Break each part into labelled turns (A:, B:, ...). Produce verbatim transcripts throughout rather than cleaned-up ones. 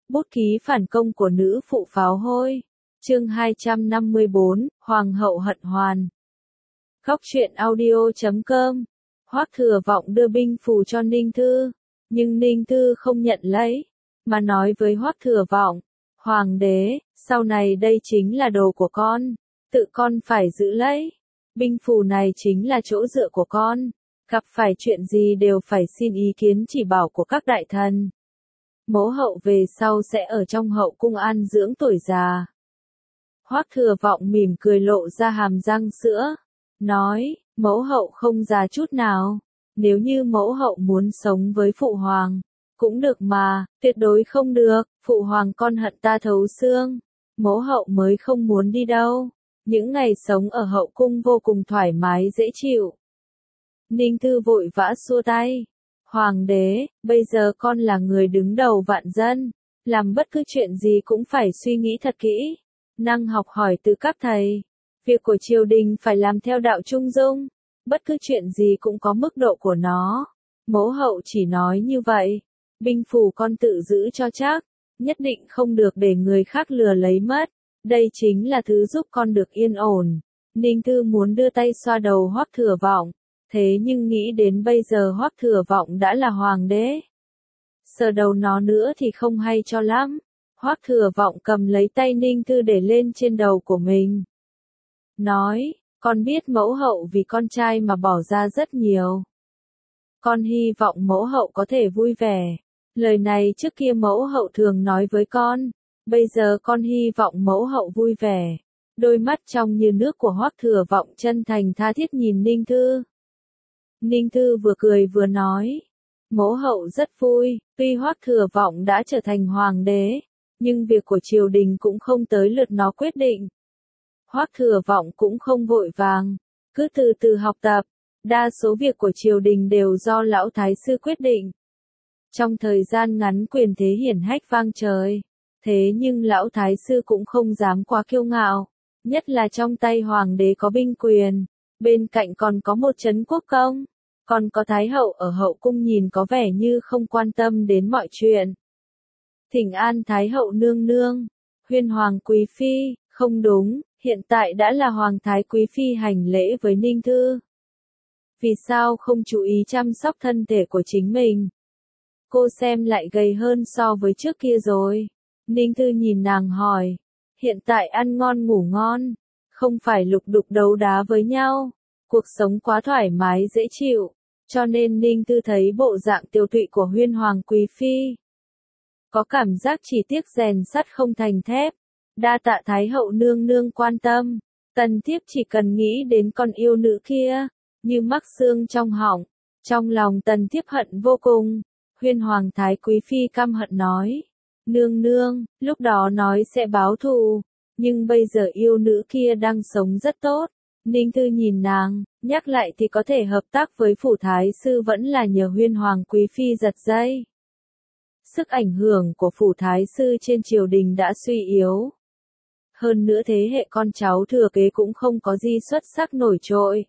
A: Bút ký phản công của nữ phụ pháo hôi. Chương hai trăm năm mươi bốn, Hoàng hậu hận hoàn. Góc truyện audio chấm com. Hoắc Thừa Vọng đưa binh phù cho Ninh Thư, nhưng Ninh Thư không nhận lấy, mà nói với Hoắc Thừa Vọng, Hoàng đế, sau này đây chính là đồ của con, tự con phải giữ lấy. Binh phù này chính là chỗ dựa của con, gặp phải chuyện gì đều phải xin ý kiến chỉ bảo của các đại thần. Mẫu hậu về sau sẽ ở trong hậu cung an dưỡng tuổi già. Hoắc Thừa Vọng mỉm cười lộ ra hàm răng sữa, nói, mẫu hậu không già chút nào, nếu như mẫu hậu muốn sống với phụ hoàng, cũng được mà, tuyệt đối không được, phụ hoàng con hận ta thấu xương, mẫu hậu mới không muốn đi đâu, những ngày sống ở hậu cung vô cùng thoải mái dễ chịu. Ninh Thư vội vã xua tay, Hoàng đế, bây giờ con là người đứng đầu vạn dân, làm bất cứ chuyện gì cũng phải suy nghĩ thật kỹ, năng học hỏi từ các thầy. Việc của triều đình phải làm theo đạo trung dung, bất cứ chuyện gì cũng có mức độ của nó. Mẫu hậu chỉ nói như vậy, binh phù con tự giữ cho chắc, nhất định không được để người khác lừa lấy mất, đây chính là thứ giúp con được yên ổn. Ninh Thư muốn đưa tay xoa đầu Hoắc Thừa Vọng, thế nhưng nghĩ đến bây giờ Hoắc Thừa Vọng đã là hoàng đế. Sờ đầu nó nữa thì không hay cho lắm. Hoắc Thừa Vọng cầm lấy tay Ninh Thư để lên trên đầu của mình. Nói, con biết mẫu hậu vì con trai mà bỏ ra rất nhiều. Con hy vọng mẫu hậu có thể vui vẻ. Lời này trước kia mẫu hậu thường nói với con, bây giờ con hy vọng mẫu hậu vui vẻ. Đôi mắt trong như nước của Hoắc Thừa Vọng chân thành tha thiết nhìn Ninh Thư. Ninh Thư vừa cười vừa nói, mẫu hậu rất vui, tuy Hoắc Thừa Vọng đã trở thành hoàng đế, nhưng việc của triều đình cũng không tới lượt nó quyết định. Hoắc Thừa Vọng cũng không vội vàng, cứ từ từ học tập, đa số việc của triều đình đều do lão thái sư quyết định. Trong thời gian ngắn quyền thế hiển hách vang trời, thế nhưng lão thái sư cũng không dám quá kiêu ngạo, nhất là trong tay hoàng đế có binh quyền, bên cạnh còn có một trấn quốc công, còn có thái hậu ở hậu cung nhìn có vẻ như không quan tâm đến mọi chuyện. Thỉnh an thái hậu nương nương, huyên hoàng quý phi, không đúng, hiện tại đã là hoàng thái quý phi hành lễ với Ninh Thư. Vì sao không chú ý chăm sóc thân thể của chính mình? Cô xem lại gầy hơn so với trước kia rồi. Ninh Thư nhìn nàng hỏi, hiện tại ăn ngon ngủ ngon, không phải lục đục đấu đá với nhau, cuộc sống quá thoải mái dễ chịu, cho nên Ninh Thư thấy bộ dạng tiêu tụy của huyên hoàng quý phi. Có cảm giác chỉ tiếc rèn sắt không thành thép, đa tạ thái hậu nương nương quan tâm, tần thiếp chỉ cần nghĩ đến con yêu nữ kia, như mắc xương trong họng, trong lòng tần thiếp hận vô cùng. Huyên hoàng thái quý phi căm hận nói, nương nương, lúc đó nói sẽ báo thù, nhưng bây giờ yêu nữ kia đang sống rất tốt. Ninh Thư nhìn nàng, nhắc lại thì có thể hợp tác với phủ thái sư vẫn là nhờ huyên hoàng quý phi giật dây. Sức ảnh hưởng của phủ thái sư trên triều đình đã suy yếu. Hơn nữa thế hệ con cháu thừa kế cũng không có gì xuất sắc nổi trội.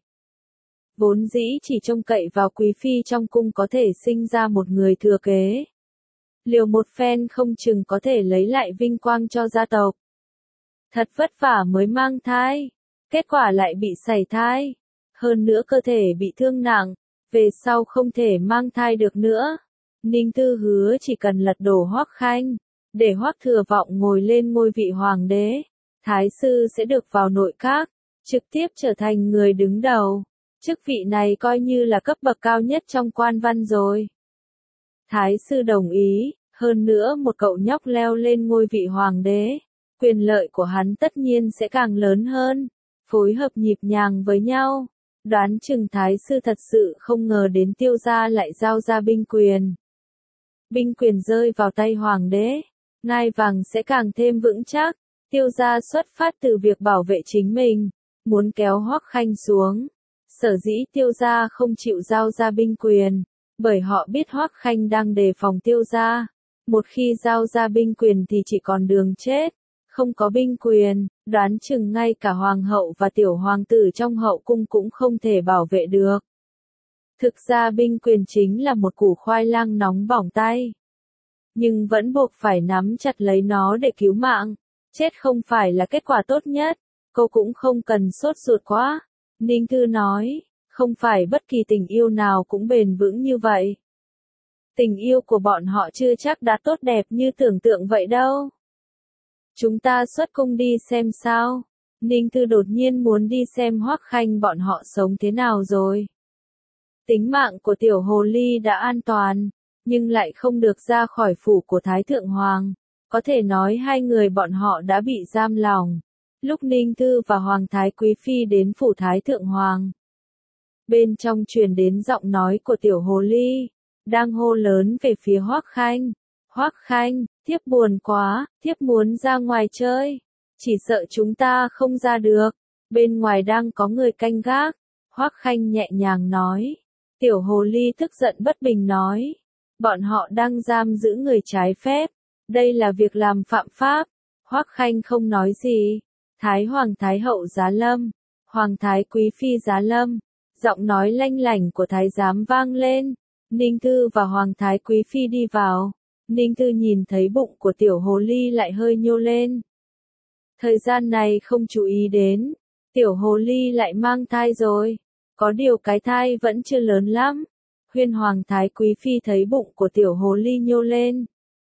A: Vốn dĩ chỉ trông cậy vào quý phi trong cung có thể sinh ra một người thừa kế. Liều một phen không chừng có thể lấy lại vinh quang cho gia tộc. Thật vất vả mới mang thai, kết quả lại bị sảy thai. Hơn nữa cơ thể bị thương nặng, về sau không thể mang thai được nữa. Ninh Thư hứa chỉ cần lật đổ Hoắc Khanh, để Hoắc Thừa Vọng ngồi lên ngôi vị hoàng đế, thái sư sẽ được vào nội các, trực tiếp trở thành người đứng đầu. Chức vị này coi như là cấp bậc cao nhất trong quan văn rồi. Thái sư đồng ý, hơn nữa một cậu nhóc leo lên ngôi vị hoàng đế, quyền lợi của hắn tất nhiên sẽ càng lớn hơn, phối hợp nhịp nhàng với nhau. Đoán chừng thái sư thật sự không ngờ đến Tiêu gia lại giao ra binh quyền. Binh quyền rơi vào tay hoàng đế, ngai vàng sẽ càng thêm vững chắc. Tiêu gia xuất phát từ việc bảo vệ chính mình, muốn kéo Hoắc Khanh xuống. Sở dĩ Tiêu gia không chịu giao ra binh quyền, bởi họ biết Hoắc Khanh đang đề phòng Tiêu gia. Một khi giao ra binh quyền thì chỉ còn đường chết, không có binh quyền, đoán chừng ngay cả hoàng hậu và tiểu hoàng tử trong hậu cung cũng không thể bảo vệ được. Thực ra binh quyền chính là một củ khoai lang nóng bỏng tay. nhưng vẫn buộc phải nắm chặt lấy nó để cứu mạng. Chết không phải là kết quả tốt nhất, cô cũng không cần sốt ruột quá. Ninh Thư nói, không phải bất kỳ tình yêu nào cũng bền vững như vậy. Tình yêu của bọn họ chưa chắc đã tốt đẹp như tưởng tượng vậy đâu. Chúng ta xuất cung đi xem sao. Ninh Thư đột nhiên muốn đi xem Hoắc Khanh bọn họ sống thế nào rồi. Tính mạng của tiểu hồ ly đã an toàn, nhưng lại không được ra khỏi phủ của Thái Thượng Hoàng. Có thể nói hai người bọn họ đã bị giam lòng. Lúc Ninh Thư và Hoàng Thái Quý Phi đến phủ Thái Thượng Hoàng, bên trong truyền đến giọng nói của tiểu hồ ly, đang hô lớn về phía Hoắc Khanh. Hoắc Khanh, thiếp buồn quá, thiếp muốn ra ngoài chơi. Chỉ sợ chúng ta không ra được, bên ngoài đang có người canh gác. Hoắc Khanh nhẹ nhàng nói. Tiểu hồ ly tức giận bất bình nói. Bọn họ đang giam giữ người trái phép. Đây là việc làm phạm pháp. Hoắc Khanh không nói gì. Thái Hoàng Thái Hậu giá lâm. Hoàng Thái Quý Phi giá lâm. Giọng nói lanh lảnh của Thái giám vang lên. Ninh Thư và Hoàng Thái Quý Phi đi vào. Ninh Thư nhìn thấy bụng của tiểu hồ ly lại hơi nhô lên. Thời gian này không chú ý đến. Tiểu hồ ly lại mang thai rồi. Có điều cái thai vẫn chưa lớn lắm. Huyên Hoàng Thái Quý Phi thấy bụng của tiểu hồ ly nhô lên.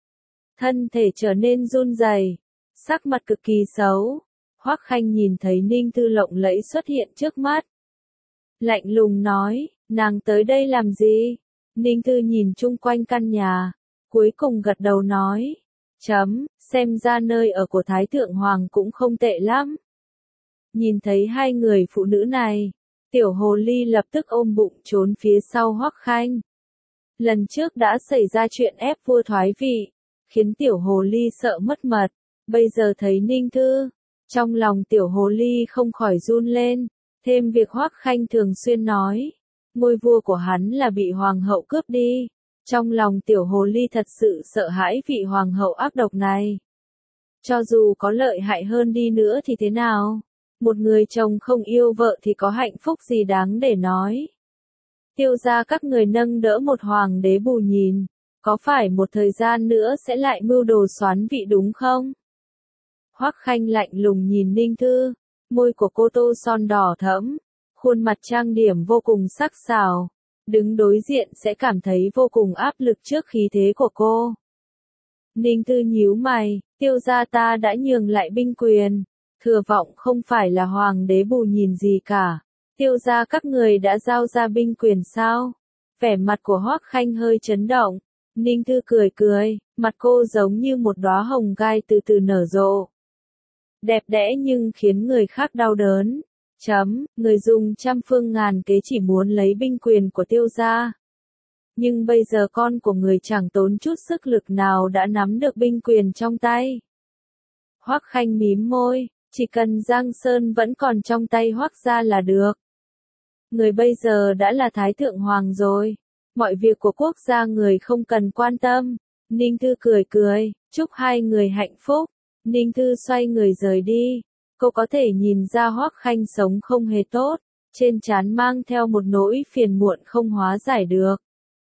A: Thân thể trở nên run rẩy, sắc mặt cực kỳ xấu. Hoắc Khanh nhìn thấy Ninh Thư lộng lẫy xuất hiện trước mắt. Lạnh lùng nói, nàng tới đây làm gì? Ninh Thư nhìn chung quanh căn nhà, cuối cùng gật đầu nói. Chấm, xem ra nơi ở của Thái Thượng Hoàng cũng không tệ lắm. Nhìn thấy hai người phụ nữ này, tiểu hồ ly lập tức ôm bụng trốn phía sau Hoắc Khanh. Lần trước đã xảy ra chuyện ép vua thoái vị, khiến tiểu hồ ly sợ mất mật. Bây giờ thấy Ninh Thư, trong lòng tiểu hồ ly không khỏi run lên. Thêm việc Hoắc Khanh thường xuyên nói, ngôi vua của hắn là bị hoàng hậu cướp đi. Trong lòng tiểu hồ ly thật sự sợ hãi vị hoàng hậu ác độc này. Cho dù có lợi hại hơn đi nữa thì thế nào? Một người chồng không yêu vợ thì có hạnh phúc gì đáng để nói. Tiêu gia các người nâng đỡ một hoàng đế bù nhìn, có phải một thời gian nữa sẽ lại mưu đồ soán vị đúng không? Hoắc Khanh lạnh lùng nhìn Ninh Thư, môi của cô tô son đỏ thẫm, khuôn mặt trang điểm vô cùng sắc sảo, đứng đối diện sẽ cảm thấy vô cùng áp lực trước khí thế của cô. Ninh Thư nhíu mày, tiêu gia ta đã nhường lại binh quyền, Thừa Vọng không phải là hoàng đế bù nhìn gì cả. Tiêu gia các người đã giao ra binh quyền sao? Vẻ mặt của Hoắc Khanh hơi chấn động. Ninh Thư cười cười, mặt cô giống như một đóa hồng gai từ từ nở rộ. Đẹp đẽ nhưng khiến người khác đau đớn. Chấm, người dùng trăm phương ngàn kế chỉ muốn lấy binh quyền của tiêu gia. Nhưng bây giờ con của người chẳng tốn chút sức lực nào đã nắm được binh quyền trong tay. Hoắc Khanh mím môi, chỉ cần Giang Sơn vẫn còn trong tay Hoắc gia là được. Người bây giờ đã là Thái Thượng Hoàng rồi. Mọi việc của quốc gia người không cần quan tâm. Ninh Thư cười cười, chúc hai người hạnh phúc. Ninh Thư xoay người rời đi. Cô có thể nhìn ra Hoắc Khanh sống không hề tốt. Trên trán mang theo một nỗi phiền muộn không hóa giải được.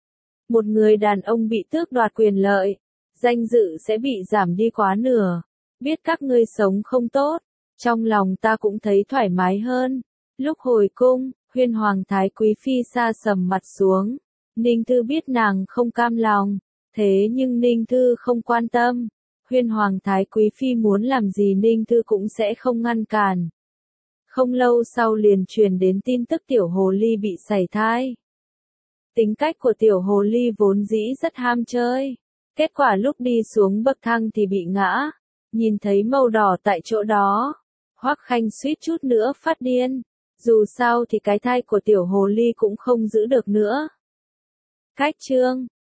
A: Một người đàn ông bị tước đoạt quyền lợi, danh dự sẽ bị giảm đi quá nửa. Biết các ngươi sống không tốt, trong lòng ta cũng thấy thoải mái hơn. Lúc hồi cung, Huyên Hoàng Thái Quý Phi sa sầm mặt xuống. Ninh Thư biết nàng không cam lòng, thế nhưng Ninh Thư không quan tâm. Huyên Hoàng Thái Quý Phi muốn làm gì Ninh Thư cũng sẽ không ngăn cản. Không lâu sau liền truyền đến tin tức tiểu hồ ly bị sảy thai. Tính cách của tiểu hồ ly vốn dĩ rất ham chơi. Kết quả lúc đi xuống bậc thang thì bị ngã. Nhìn thấy màu đỏ tại chỗ đó. Hoắc Khanh suýt chút nữa phát điên. Dù sao thì cái thai của tiểu hồ ly cũng không giữ được nữa. Cách chương